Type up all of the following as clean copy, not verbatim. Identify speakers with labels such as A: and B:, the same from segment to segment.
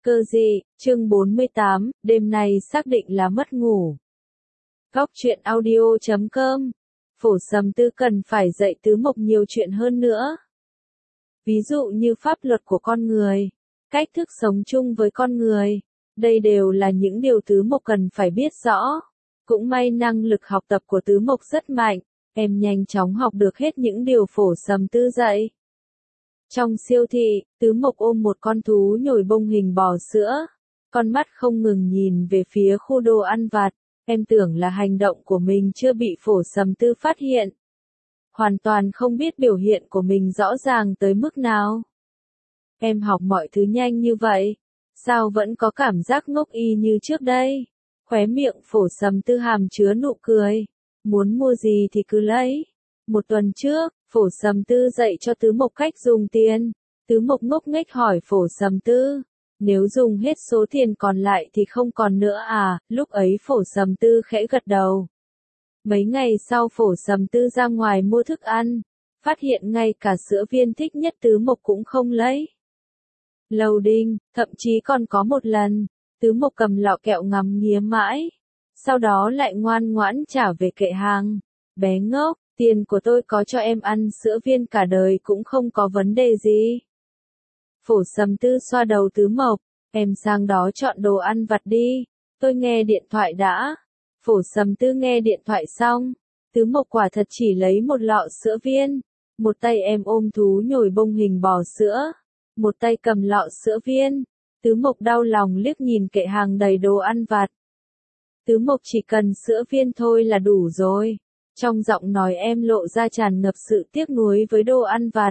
A: Cơ dị, chương 48, đêm nay xác định là mất ngủ. Góc truyện audio.com. Phổ Sầm Tư cần phải dạy Tứ Mộc nhiều chuyện hơn nữa. Ví dụ như pháp luật của con người, cách thức sống chung với con người, đây đều là những điều Tứ Mộc cần phải biết rõ. Cũng may năng lực học tập của Tứ Mộc rất mạnh, em nhanh chóng học được hết những điều Phổ Sầm Tư dạy. Trong siêu thị, Tứ Mộc ôm một con thú nhồi bông hình bò sữa. Con mắt không ngừng nhìn về phía khu đồ ăn vặt. Em tưởng là hành động của mình chưa bị Phổ Sầm Tư phát hiện. Hoàn toàn không biết biểu hiện của mình rõ ràng tới mức nào. Em học mọi thứ nhanh như vậy. Sao vẫn có cảm giác ngốc y như trước đây? Khóe miệng Phổ Sầm Tư hàm chứa nụ cười. Muốn mua gì thì cứ lấy. Một tuần trước, Phổ Sầm Tư dạy cho Tứ Mộc cách dùng tiền. Tứ Mộc ngốc nghếch hỏi Phổ Sầm Tư, nếu dùng hết số tiền còn lại thì không còn nữa à? Lúc ấy Phổ Sầm Tư khẽ gật đầu. Mấy ngày sau Phổ Sầm Tư ra ngoài mua thức ăn, phát hiện ngay cả sữa viên thích nhất Tứ Mộc cũng không lấy. Lầu đinh, thậm chí còn có một lần, Tứ Mộc cầm lọ kẹo ngắm nghía mãi, sau đó lại ngoan ngoãn trả về kệ hàng. Bé ngốc, tiền của tôi có cho em ăn sữa viên cả đời cũng không có vấn đề gì. Phổ Sầm Tư xoa đầu Tứ Mộc, em sang đó chọn đồ ăn vặt đi, tôi nghe điện thoại đã. Phổ Sầm Tư nghe điện thoại xong, Tứ Mộc quả thật chỉ lấy một lọ sữa viên, một tay em ôm thú nhồi bông hình bò sữa, một tay cầm lọ sữa viên. Tứ Mộc đau lòng liếc nhìn kệ hàng đầy đồ ăn vặt. Tứ Mộc chỉ cần sữa viên thôi là đủ rồi. Trong giọng nói em lộ ra tràn ngập sự tiếc nuối với đồ ăn vặt.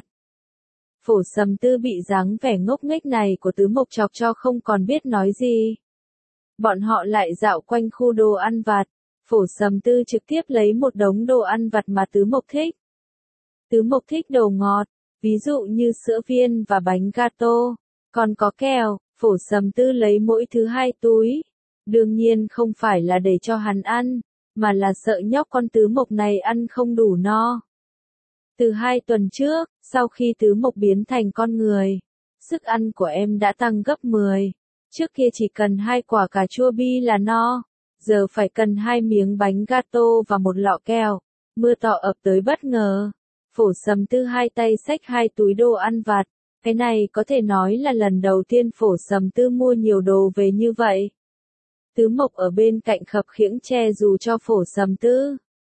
A: Phổ Sầm Tư bị dáng vẻ ngốc nghếch này của Tứ Mộc chọc cho không còn biết nói gì. Bọn họ lại dạo quanh khu đồ ăn vặt. Phổ Sầm Tư trực tiếp lấy một đống đồ ăn vặt mà Tứ Mộc thích. Tứ Mộc thích đồ ngọt, ví dụ như sữa viên và bánh gato, còn có kẹo. Phổ Sầm Tư lấy mỗi thứ 2 túi. Đương nhiên không phải là để cho hắn ăn, mà là sợ nhóc con Tứ Mộc này ăn không đủ no. Từ 2 tuần trước, sau khi Tứ Mộc biến thành con người, sức ăn của em đã tăng gấp 10. Trước kia chỉ cần 2 quả cà chua bi là no, giờ phải cần 2 miếng bánh gato và một lọ kẹo. Mưa to ập tới bất ngờ. Phổ Sầm Tư hai tay xách 2 túi đồ ăn vặt. Cái này có thể nói là lần đầu tiên Phổ Sầm Tư mua nhiều đồ về như vậy. Tứ Mộc ở bên cạnh khập khiễng che dù cho Phổ Sầm Tư.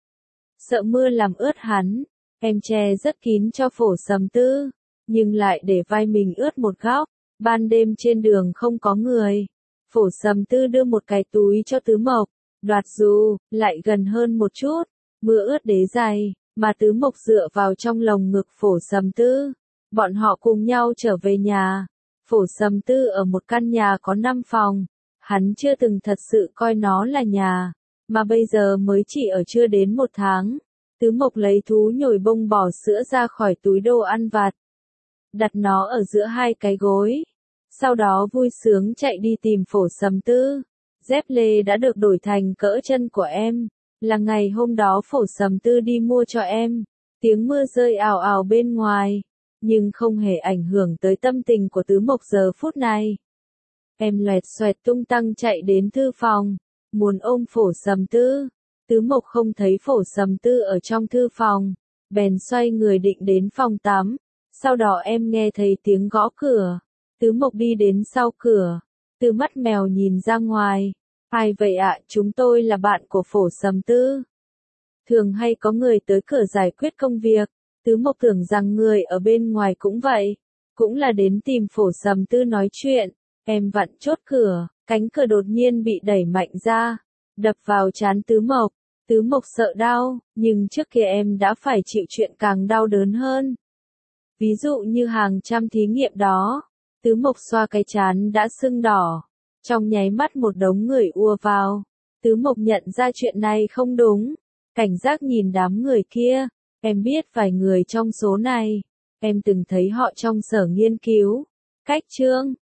A: Sợ mưa làm ướt hắn, em che rất kín cho Phổ Sầm Tư, nhưng lại để vai mình ướt một góc. Ban đêm trên đường không có người, Phổ Sầm Tư đưa một cái túi cho Tứ Mộc, đoạt dù, lại gần hơn một chút, mưa ướt đế giày, mà Tứ Mộc dựa vào trong lồng ngực Phổ Sầm Tư. Bọn họ cùng nhau trở về nhà. Phổ Sầm Tư ở một căn nhà có 5 phòng. Hắn chưa từng thật sự coi nó là nhà, mà bây giờ mới chỉ ở chưa đến 1 tháng. Tứ Mộc lấy thú nhồi bông bò sữa ra khỏi túi đồ ăn vặt, đặt nó ở giữa 2 cái gối. Sau đó vui sướng chạy đi tìm Phổ Sầm Tư. Dép lê đã được đổi thành cỡ chân của em, là ngày hôm đó Phổ Sầm Tư đi mua cho em. Tiếng mưa rơi ào ào bên ngoài, nhưng không hề ảnh hưởng tới tâm tình của Tứ Mộc giờ phút này. Em loẹt xoẹt tung tăng chạy đến thư phòng, muốn ôm Phổ Sầm Tư. Tứ Mộc không thấy Phổ Sầm Tư ở trong thư phòng, bèn xoay người định đến phòng tắm. Sau đó em nghe thấy tiếng gõ cửa. Tứ Mộc đi đến sau cửa, từ mắt mèo nhìn ra ngoài. Ai vậy ạ? Chúng tôi là bạn của Phổ Sầm Tư. Thường hay có người tới cửa giải quyết công việc. Tứ Mộc tưởng rằng người ở bên ngoài cũng vậy, cũng là đến tìm Phổ Sầm Tư nói chuyện. Em vặn chốt cửa, cánh cửa đột nhiên bị đẩy mạnh ra, đập vào trán Tứ Mộc. Tứ Mộc sợ đau, nhưng trước kia em đã phải chịu chuyện càng đau đớn hơn. Ví dụ như hàng trăm thí nghiệm đó. Tứ Mộc xoa cái trán đã sưng đỏ. Trong nháy mắt một đống người ùa vào. Tứ Mộc nhận ra chuyện này không đúng. Cảnh giác nhìn đám người kia. Em biết vài người trong số này. Em từng thấy họ trong sở nghiên cứu. Cách chương